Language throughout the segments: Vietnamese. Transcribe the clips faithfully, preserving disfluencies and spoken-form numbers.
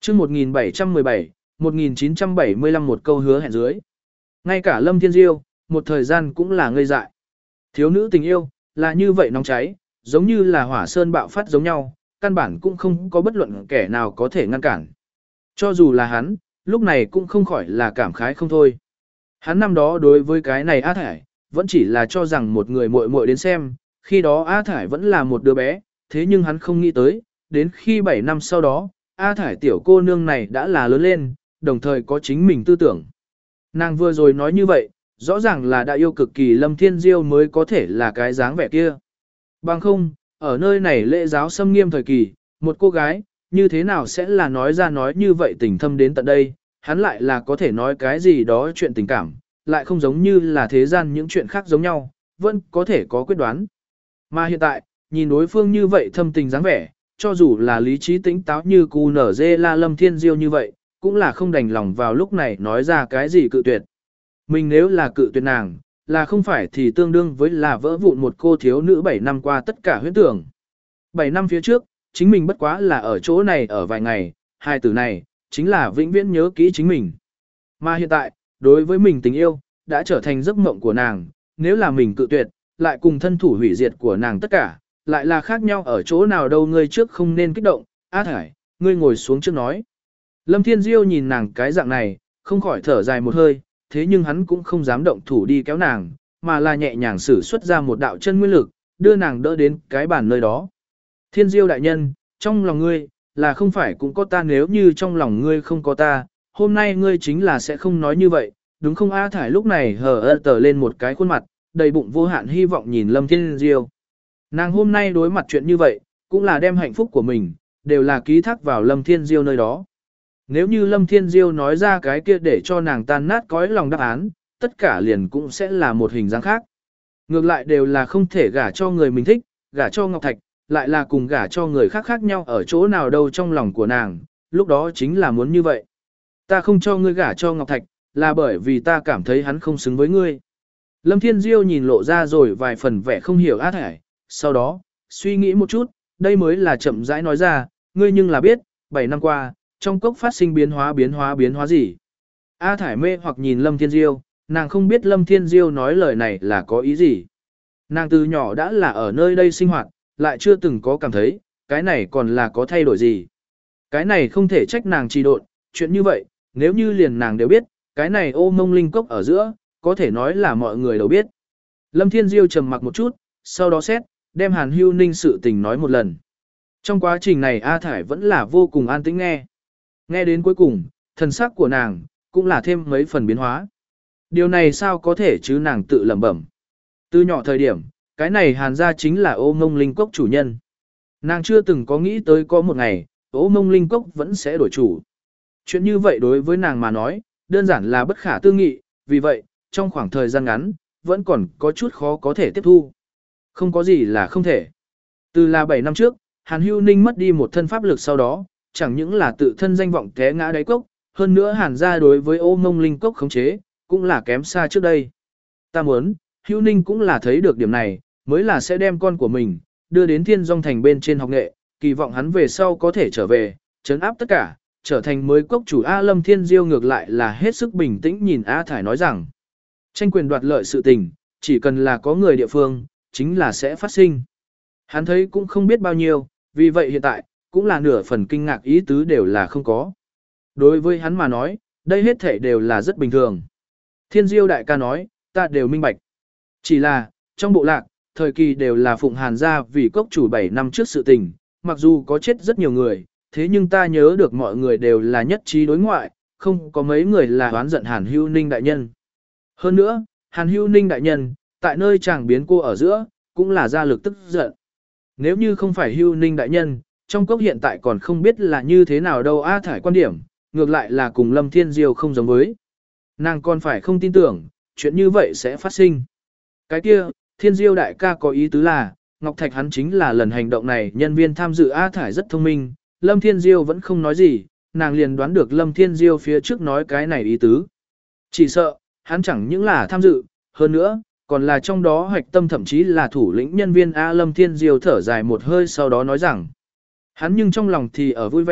chương một nghìn bảy trăm mười bảy, một nghìn chín trăm bảy mươi lăm một câu hứa hẹn dưới. Ngay cả Lâm Thiên Diêu, một thời gian cũng là ngây dại. Thiếu nữ tình yêu, là như vậy nóng cháy, giống như là hỏa sơn bạo phát giống nhau, căn bản cũng không có bất luận kẻ nào có thể ngăn cản. Cho dù là hắn, lúc này cũng không khỏi là cảm khái không thôi. Hắn năm đó đối với cái này A Thải, vẫn chỉ là cho rằng một người muội muội đến xem, khi đó A Thải vẫn là một đứa bé, thế nhưng hắn không nghĩ tới, đến khi bảy năm sau đó, A Thải tiểu cô nương này đã là lớn lên, đồng thời có chính mình tư tưởng. Nàng vừa rồi nói như vậy, rõ ràng là đã yêu cực kỳ Lâm Thiên Diêu mới có thể là cái dáng vẻ kia. Bằng không, ở nơi này lễ giáo xâm nghiêm thời kỳ, một cô gái, như thế nào sẽ là nói ra nói như vậy tình thâm đến tận đây, hắn lại là có thể nói cái gì đó chuyện tình cảm, lại không giống như là thế gian những chuyện khác giống nhau, vẫn có thể có quyết đoán. Mà hiện tại, nhìn đối phương như vậy thâm tình dáng vẻ, cho dù là lý trí tĩnh táo như cù nở dê la Lâm Thiên Diêu như vậy, cũng là không đành lòng vào lúc này nói ra cái gì cự tuyệt. Mình nếu là cự tuyệt nàng, là không phải thì tương đương với là vỡ vụn một cô thiếu nữ bảy năm qua tất cả huyễn tưởng. bảy năm phía trước, chính mình bất quá là ở chỗ này ở vài ngày, hai từ này, chính là vĩnh viễn nhớ kỹ chính mình. Mà hiện tại, đối với mình tình yêu, đã trở thành giấc mộng của nàng, nếu là mình cự tuyệt, lại cùng thân thủ hủy diệt của nàng tất cả, lại là khác nhau ở chỗ nào đâu. Ngươi trước không nên kích động, A Thải, ngươi ngồi xuống trước nói. Lâm Thiên Diêu nhìn nàng cái dạng này, không khỏi thở dài một hơi, thế nhưng hắn cũng không dám động thủ đi kéo nàng, mà là nhẹ nhàng sử xuất ra một đạo chân nguyên lực, đưa nàng đỡ đến cái bàn nơi đó. Thiên Diêu đại nhân, trong lòng ngươi, là không phải cũng có ta, nếu như trong lòng ngươi không có ta, hôm nay ngươi chính là sẽ không nói như vậy, đúng không? A Thải lúc này hờ ơ tờ lên một cái khuôn mặt, đầy bụng vô hạn hy vọng nhìn Lâm Thiên Diêu. Nàng hôm nay đối mặt chuyện như vậy, cũng là đem hạnh phúc của mình, đều là ký thác vào Lâm Thiên Diêu nơi đó. Nếu như Lâm Thiên Diêu nói ra cái kia để cho nàng tan nát cõi lòng đáp án, tất cả liền cũng sẽ là một hình dáng khác. Ngược lại đều là không thể gả cho người mình thích, gả cho Ngọc Thạch, lại là cùng gả cho người khác khác nhau ở chỗ nào đâu trong lòng của nàng, lúc đó chính là muốn như vậy. Ta không cho ngươi gả cho Ngọc Thạch, là bởi vì ta cảm thấy hắn không xứng với ngươi. Lâm Thiên Diêu nhìn lộ ra rồi vài phần vẻ không hiểu A Thải, sau đó, suy nghĩ một chút, đây mới là chậm rãi nói ra, ngươi nhưng là biết, bảy năm qua, trong cốc phát sinh biến hóa biến hóa biến hóa gì. A Thải mê hoặc nhìn Lâm Thiên Diêu, nàng không biết Lâm Thiên Diêu nói lời này là có ý gì. Nàng từ nhỏ đã là ở nơi đây sinh hoạt, lại chưa từng có cảm thấy, cái này còn là có thay đổi gì. Cái này không thể trách nàng trì độn, chuyện như vậy, nếu như liền nàng đều biết, cái này ô mông linh cốc ở giữa, có thể nói là mọi người đều biết. Lâm Thiên Diêu trầm mặc một chút, sau đó xét, đem Hàn Hưu Ninh sự tình nói một lần. Trong quá trình này A Thải vẫn là vô cùng an tĩnh nghe. Nghe đến cuối cùng, thần sắc của nàng, cũng là thêm mấy phần biến hóa. Điều này sao có thể chứ, nàng tự lẩm bẩm. Từ nhỏ thời điểm, cái này Hàn gia chính là ô mông linh cốc chủ nhân. Nàng chưa từng có nghĩ tới có một ngày, ô mông linh cốc vẫn sẽ đổi chủ. Chuyện như vậy đối với nàng mà nói, đơn giản là bất khả tư nghị, vì vậy, trong khoảng thời gian ngắn, vẫn còn có chút khó có thể tiếp thu. Không có gì là không thể. Từ là bảy năm trước, Hàn Hưu Ninh mất đi một thân pháp lực sau đó, chẳng những là tự thân danh vọng té ngã đáy cốc, hơn nữa Hàn gia đối với ô mông linh cốc khống chế, cũng là kém xa trước đây. Ta muốn, Hưu Ninh cũng là thấy được điểm này, mới là sẽ đem con của mình, đưa đến Thiên Dung Thành bên trên học nghệ, kỳ vọng hắn về sau có thể trở về, trấn áp tất cả, trở thành mới cốc chủ. A Lâm Thiên Diêu ngược lại là hết sức bình tĩnh nhìn A Thải nói rằng, tranh quyền đoạt lợi sự tình, chỉ cần là có người địa phương, chính là sẽ phát sinh. Hắn thấy cũng không biết bao nhiêu, vì vậy hiện tại, cũng là nửa phần kinh ngạc ý tứ đều là không có. Đối với hắn mà nói, đây hết thể đều là rất bình thường. Thiên Diêu đại ca nói, ta đều minh bạch. Chỉ là, trong bộ lạc, thời kỳ đều là phụng Hàn gia vì cốc chủ bảy năm trước sự tình, mặc dù có chết rất nhiều người, thế nhưng ta nhớ được mọi người đều là nhất trí đối ngoại, không có mấy người là oán giận Hàn Hưu Ninh đại nhân. Hơn nữa, Hàn Hưu Ninh đại nhân, tại nơi chàng biến cô ở giữa, cũng là ra lực tức giận. Nếu như không phải Hưu Ninh đại nhân, trong cốc hiện tại còn không biết là như thế nào đâu. A Thải quan điểm, ngược lại là cùng Lâm Thiên Diêu không giống với. Nàng còn phải không tin tưởng, chuyện như vậy sẽ phát sinh. Cái kia, Thiên Diêu đại ca có ý tứ là, Ngọc Thạch hắn chính là lần hành động này nhân viên tham dự. A Thải rất thông minh, Lâm Thiên Diêu vẫn không nói gì, nàng liền đoán được Lâm Thiên Diêu phía trước nói cái này ý tứ. Chỉ sợ, hắn chẳng những là tham dự, hơn nữa, còn là trong đó hoạch tâm thậm chí là thủ lĩnh nhân viên. A Lâm Thiên Diêu thở dài một hơi sau đó nói rằng, hắn nhưng trong lòng thì ở vui vẻ,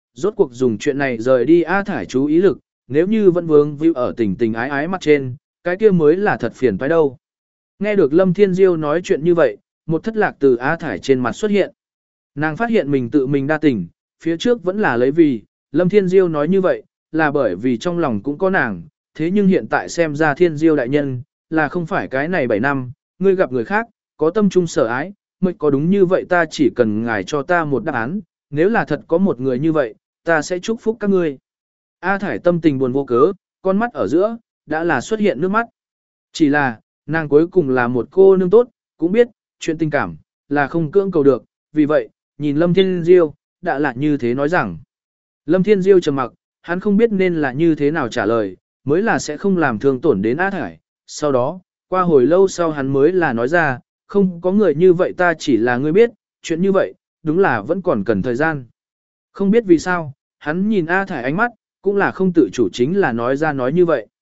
rốt cuộc dùng chuyện này rời đi A Thải chú ý lực, nếu như vẫn vướng víu ở tình tình ái ái mặt trên, cái kia mới là thật phiền phải đâu. Nghe được Lâm Thiên Diêu nói chuyện như vậy, một thất lạc từ A Thải trên mặt xuất hiện. Nàng phát hiện mình tự mình đa tình, phía trước vẫn là lấy vì, Lâm Thiên Diêu nói như vậy, là bởi vì trong lòng cũng có nàng, thế nhưng hiện tại xem ra Thiên Diêu đại nhân, là không phải cái này bảy năm, ngươi gặp người khác, có tâm trung sở ái, mệnh có đúng như vậy ta chỉ cần ngài cho ta một đáp án, nếu là thật có một người như vậy, ta sẽ chúc phúc các ngươi. A Thải tâm tình buồn vô cớ, con mắt ở giữa, đã là xuất hiện nước mắt. Chỉ là, nàng cuối cùng là một cô nương tốt, cũng biết, chuyện tình cảm, là không cưỡng cầu được, vì vậy, nhìn Lâm Thiên Diêu, đã là như thế nói rằng. Lâm Thiên Diêu trầm mặc, hắn không biết nên là như thế nào trả lời, mới là sẽ không làm thương tổn đến A Thải. Sau đó, qua hồi lâu sau hắn mới là nói ra, không có người như vậy ta chỉ là ngươi biết, chuyện như vậy, đúng là vẫn còn cần thời gian. Không biết vì sao, hắn nhìn A Thải ánh mắt, cũng là không tự chủ chính là nói ra nói như vậy.